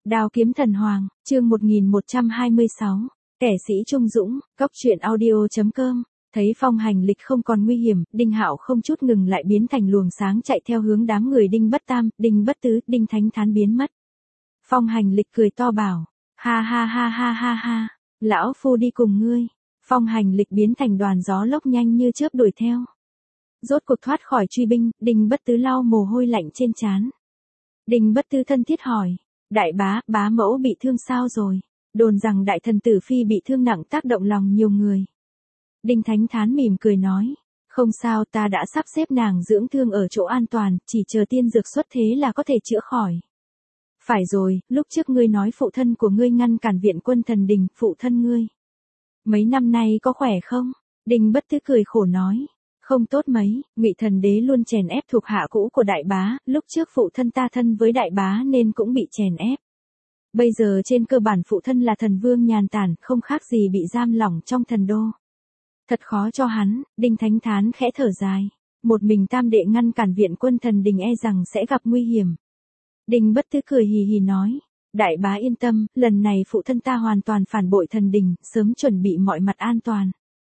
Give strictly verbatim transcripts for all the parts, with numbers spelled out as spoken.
Đao kiếm thần hoàng, chương một nghìn một trăm hai mươi sáu, kẻ sĩ trung dũng, cốc truyện audio chấm com. Thấy phong hành lịch không còn nguy hiểm, Đinh Hạo không chút ngừng lại biến thành luồng sáng chạy theo hướng đám người Đinh Bất Tam, Đinh Bất Tứ, Đinh Thánh Thán biến mất. Phong hành lịch cười to bảo, ha ha ha ha ha ha, lão phu đi cùng ngươi. Phong hành lịch biến thành đoàn gió lốc nhanh như chớp đuổi theo. Rốt cuộc thoát khỏi truy binh, Đinh Bất Tứ lau mồ hôi lạnh trên trán. Đinh Bất Tứ thân thiết hỏi, đại bá, bá mẫu bị thương sao rồi? Đồn rằng đại thần tử phi bị thương nặng tác động lòng nhiều người. Đinh Thánh Thán mỉm cười nói, không sao, ta đã sắp xếp nàng dưỡng thương ở chỗ an toàn, chỉ chờ tiên dược xuất thế là có thể chữa khỏi. Phải rồi, lúc trước ngươi nói phụ thân của ngươi ngăn cản viện quân thần đình, phụ thân ngươi. Mấy năm nay có khỏe không? Đinh Bất Tứ cười khổ nói, không tốt mấy, Ngụy Thần Đế luôn chèn ép thuộc hạ cũ của đại bá, lúc trước phụ thân ta thân với đại bá nên cũng bị chèn ép. Bây giờ trên cơ bản phụ thân là thần vương nhàn tản, không khác gì bị giam lỏng trong thần đô. Thật khó cho hắn, Đinh Thánh Thán khẽ thở dài. Một mình tam đệ ngăn cản viện quân thần đình e rằng sẽ gặp nguy hiểm. Đinh Bất Tứ cười hì hì nói, đại bá yên tâm, lần này phụ thân ta hoàn toàn phản bội thần đình, sớm chuẩn bị mọi mặt an toàn.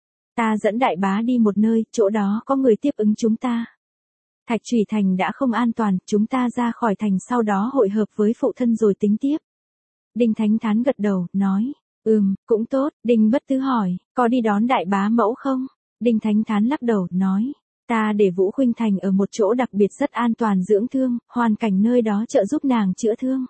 Ta dẫn đại bá đi một nơi, chỗ đó có người tiếp ứng chúng ta. Thạch Trùy Thành đã không an toàn, chúng ta ra khỏi thành sau đó hội hợp với phụ thân rồi tính tiếp. Đinh Thánh Thán gật đầu, nói, ừm, cũng tốt. Đinh Bất Tứ hỏi, có đi đón đại bá mẫu không? Đinh Thánh Thán lắc đầu, nói, ta để Vũ Khuynh Thành ở một chỗ đặc biệt rất an toàn dưỡng thương, hoàn cảnh nơi đó trợ giúp nàng chữa thương.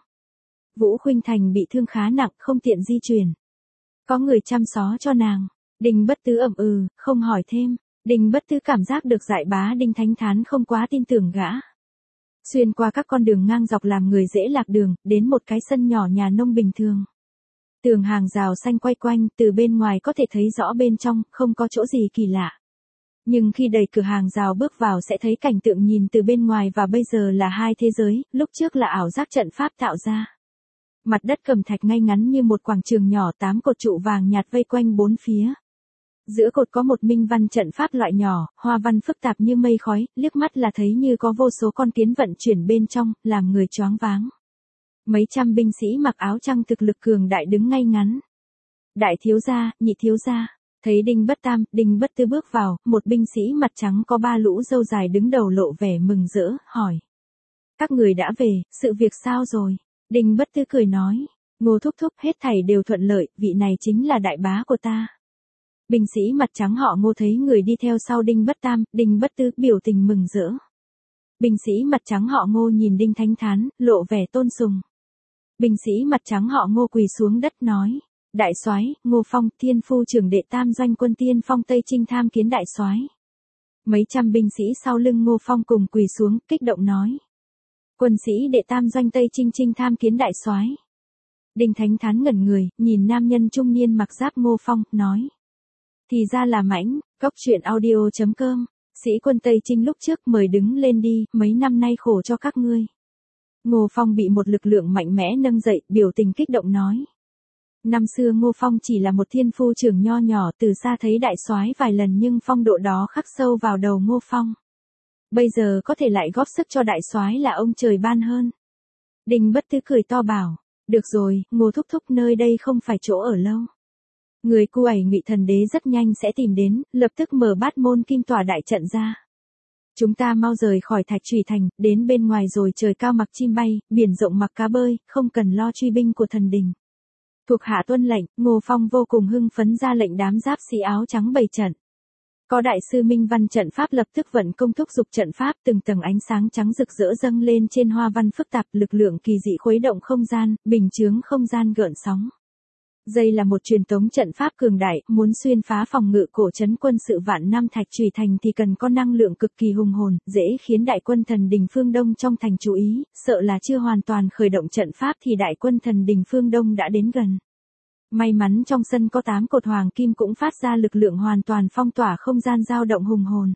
Vũ Khuynh Thành bị thương khá nặng, không tiện di chuyển. Có người chăm xó cho nàng. Đinh Bất Tứ ậm ừ, không hỏi thêm. Đinh Bất Tứ cảm giác được dạy bá Đinh Thánh Thán không quá tin tưởng gã. Xuyên qua các con đường ngang dọc làm người dễ lạc đường, đến một cái sân nhỏ nhà nông bình thường. Tường hàng rào xanh quay quanh, từ bên ngoài có thể thấy rõ bên trong, không có chỗ gì kỳ lạ. Nhưng khi đẩy cửa hàng rào bước vào sẽ thấy cảnh tượng nhìn từ bên ngoài và bây giờ là hai thế giới, lúc trước là ảo giác trận pháp tạo ra. Mặt đất cẩm thạch ngay ngắn như một quảng trường nhỏ, tám cột trụ vàng nhạt vây quanh bốn phía. Giữa cột có một minh văn trận pháp loại nhỏ, hoa văn phức tạp như mây khói, liếc mắt là thấy như có vô số con kiến vận chuyển bên trong, làm người choáng váng. Mấy trăm binh sĩ mặc áo trắng thực lực cường đại đứng ngay ngắn. Đại thiếu gia, nhị thiếu gia, thấy Đinh Bất Tam, Đinh Bất Tứ bước vào, một binh sĩ mặt trắng có ba lũ râu dài đứng đầu lộ vẻ mừng rỡ, hỏi. Các người đã về, sự việc sao rồi? Đinh Bất Tứ cười nói, Ngô thúc thúc, hết thảy đều thuận lợi, vị này chính là đại bá của ta. Binh sĩ mặt trắng họ Ngô thấy người đi theo sau Đinh Bất Tam, Đinh Bất Tứ biểu tình mừng rỡ. Binh sĩ mặt trắng họ Ngô nhìn Đinh Thánh Thán, lộ vẻ tôn sùng. Binh sĩ mặt trắng họ Ngô quỳ xuống đất nói, đại soái, Ngô Phong, Thiên Phu trưởng đệ tam doanh quân Tiên Phong Tây Chinh tham kiến đại soái. Mấy trăm binh sĩ sau lưng Ngô Phong cùng quỳ xuống, kích động nói, quân sĩ đệ tam doanh Tây Chinh Chinh tham kiến đại soái. Đinh Thánh Thán ngẩn người, nhìn nam nhân trung niên mặc giáp Ngô Phong, nói, thì ra là Mãnh. Cốc truyện audio chấm com. Sĩ quân Tây Chinh lúc trước mời đứng lên đi, mấy năm nay khổ cho các ngươi. Ngô Phong bị một lực lượng mạnh mẽ nâng dậy, biểu tình kích động nói. Năm xưa Ngô Phong chỉ là một thiên phu trưởng nho nhỏ, từ xa thấy đại soái vài lần nhưng phong độ đó khắc sâu vào đầu Ngô Phong. Bây giờ có thể lại góp sức cho đại soái là ông trời ban hơn. Đinh Bất Tứ cười to bảo, được rồi, Ngô thúc thúc, nơi đây không phải chỗ ở lâu. Người cu ẩy Ngụy Thần Đế rất nhanh sẽ tìm đến, lập tức mở bát môn kim tỏa đại trận ra. Chúng ta mau rời khỏi Thạch Trùy Thành, đến bên ngoài rồi trời cao mặc chim bay, biển rộng mặc cá bơi, không cần lo truy binh của thần đình. Thuộc hạ tuân lệnh, Ngô Phong vô cùng hưng phấn ra lệnh đám giáp sĩ áo trắng bày trận. Có đại sư Minh Văn trận pháp lập tức vận công thúc dục trận pháp, từng tầng ánh sáng trắng rực rỡ dâng lên trên hoa văn phức tạp, lực lượng kỳ dị khuấy động không gian, bình chướng không gian gợn sóng. Đây là một truyền tống trận pháp cường đại, muốn xuyên phá phòng ngự cổ trấn quân sự vạn năm Thạch Trùy Thành thì cần có năng lượng cực kỳ hùng hồn, dễ khiến đại quân thần đình phương Đông trong thành chú ý, sợ là chưa hoàn toàn khởi động trận pháp thì đại quân thần đình phương Đông đã đến gần. May mắn trong sân có tám cột hoàng kim cũng phát ra lực lượng hoàn toàn phong tỏa không gian dao động hùng hồn.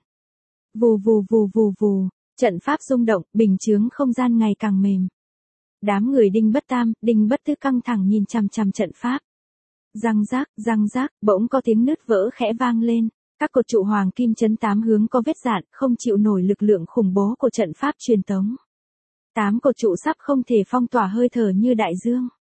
Vù vù vù vù vù, trận pháp rung động, bình chướng không gian ngày càng mềm. Đám người Đinh Bất Tam, Đinh Bất Tứ căng thẳng nhìn chằm chằm trận pháp. Răng rác, răng rác, bỗng có tiếng nứt vỡ khẽ vang lên. Các cột trụ hoàng kim chấn tám hướng có vết rạn, không chịu nổi lực lượng khủng bố của trận pháp truyền tống. Tám cột trụ sắp không thể phong tỏa hơi thở như đại dương.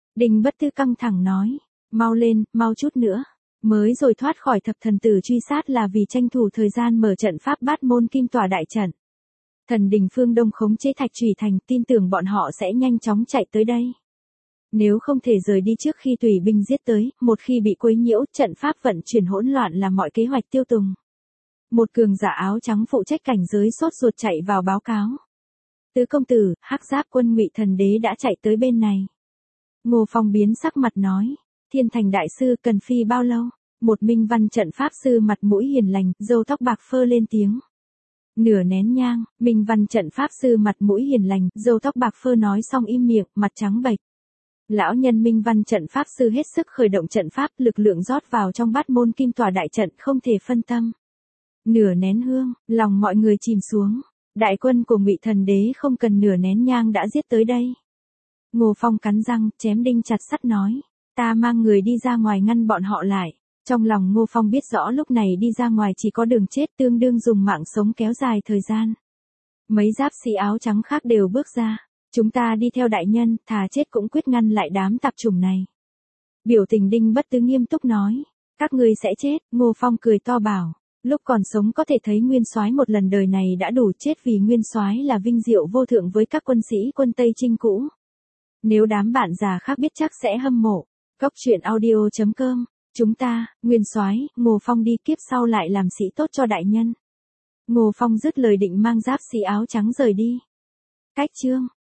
Đinh Bất Tư căng thẳng nói, mau lên, mau chút nữa. Mới rồi thoát khỏi thập thần tử truy sát là vì tranh thủ thời gian mở trận pháp bát môn kim tòa đại trận. Thần đình phương Đông khống chế Thạch Trùy Thành, tin tưởng bọn họ sẽ nhanh chóng chạy tới đây. Nếu không thể rời đi trước khi tùy binh giết tới, một khi bị quấy nhiễu, trận pháp vận chuyển hỗn loạn là mọi kế hoạch tiêu tùng. Một cường giả áo trắng phụ trách cảnh giới sốt ruột chạy vào báo cáo. Tứ công tử, Hắc Giáp quân Ngụy Thần Đế đã chạy tới bên này. Ngô Phong biến sắc mặt nói, Thiên Thành đại sư cần phi bao lâu? Một minh văn trận pháp sư mặt mũi hiền lành, râu tóc bạc phơ lên tiếng. Nửa nén nhang, minh văn trận pháp sư mặt mũi hiền lành, râu tóc bạc phơ nói xong im miệng, mặt trắng bệch. Lão nhân minh văn trận pháp sư hết sức khởi động trận pháp, lực lượng rót vào trong bát môn kim tòa đại trận không thể phân tâm. Nửa nén hương, lòng mọi người chìm xuống. Đại quân của Ngụy Thần Đế không cần nửa nén nhang đã giết tới đây. Ngô Phong cắn răng, chém đinh chặt sắt nói, ta mang người đi ra ngoài ngăn bọn họ lại. Trong lòng Ngô Phong biết rõ lúc này đi ra ngoài chỉ có đường chết, tương đương dùng mạng sống kéo dài thời gian. Mấy giáp sĩ áo trắng khác đều bước ra. Chúng ta đi theo đại nhân, thà chết cũng quyết ngăn lại đám tạp chủng này. Biểu tình Đinh Bất Tư nghiêm túc nói, các ngươi sẽ chết. Ngô Phong cười to bảo, lúc còn sống có thể thấy Nguyên Soái một lần đời này đã đủ, chết vì Nguyên Soái là vinh diệu vô thượng với các quân sĩ quân Tây Trinh cũ. Nếu đám bạn già khác biết chắc sẽ hâm mộ. Cốc truyện audio chấm com. Chúng ta, Nguyên Soái, Ngô Phong đi, kiếp sau lại làm sĩ tốt cho đại nhân. Ngô Phong dứt lời định mang giáp sĩ áo trắng rời đi. Cách chương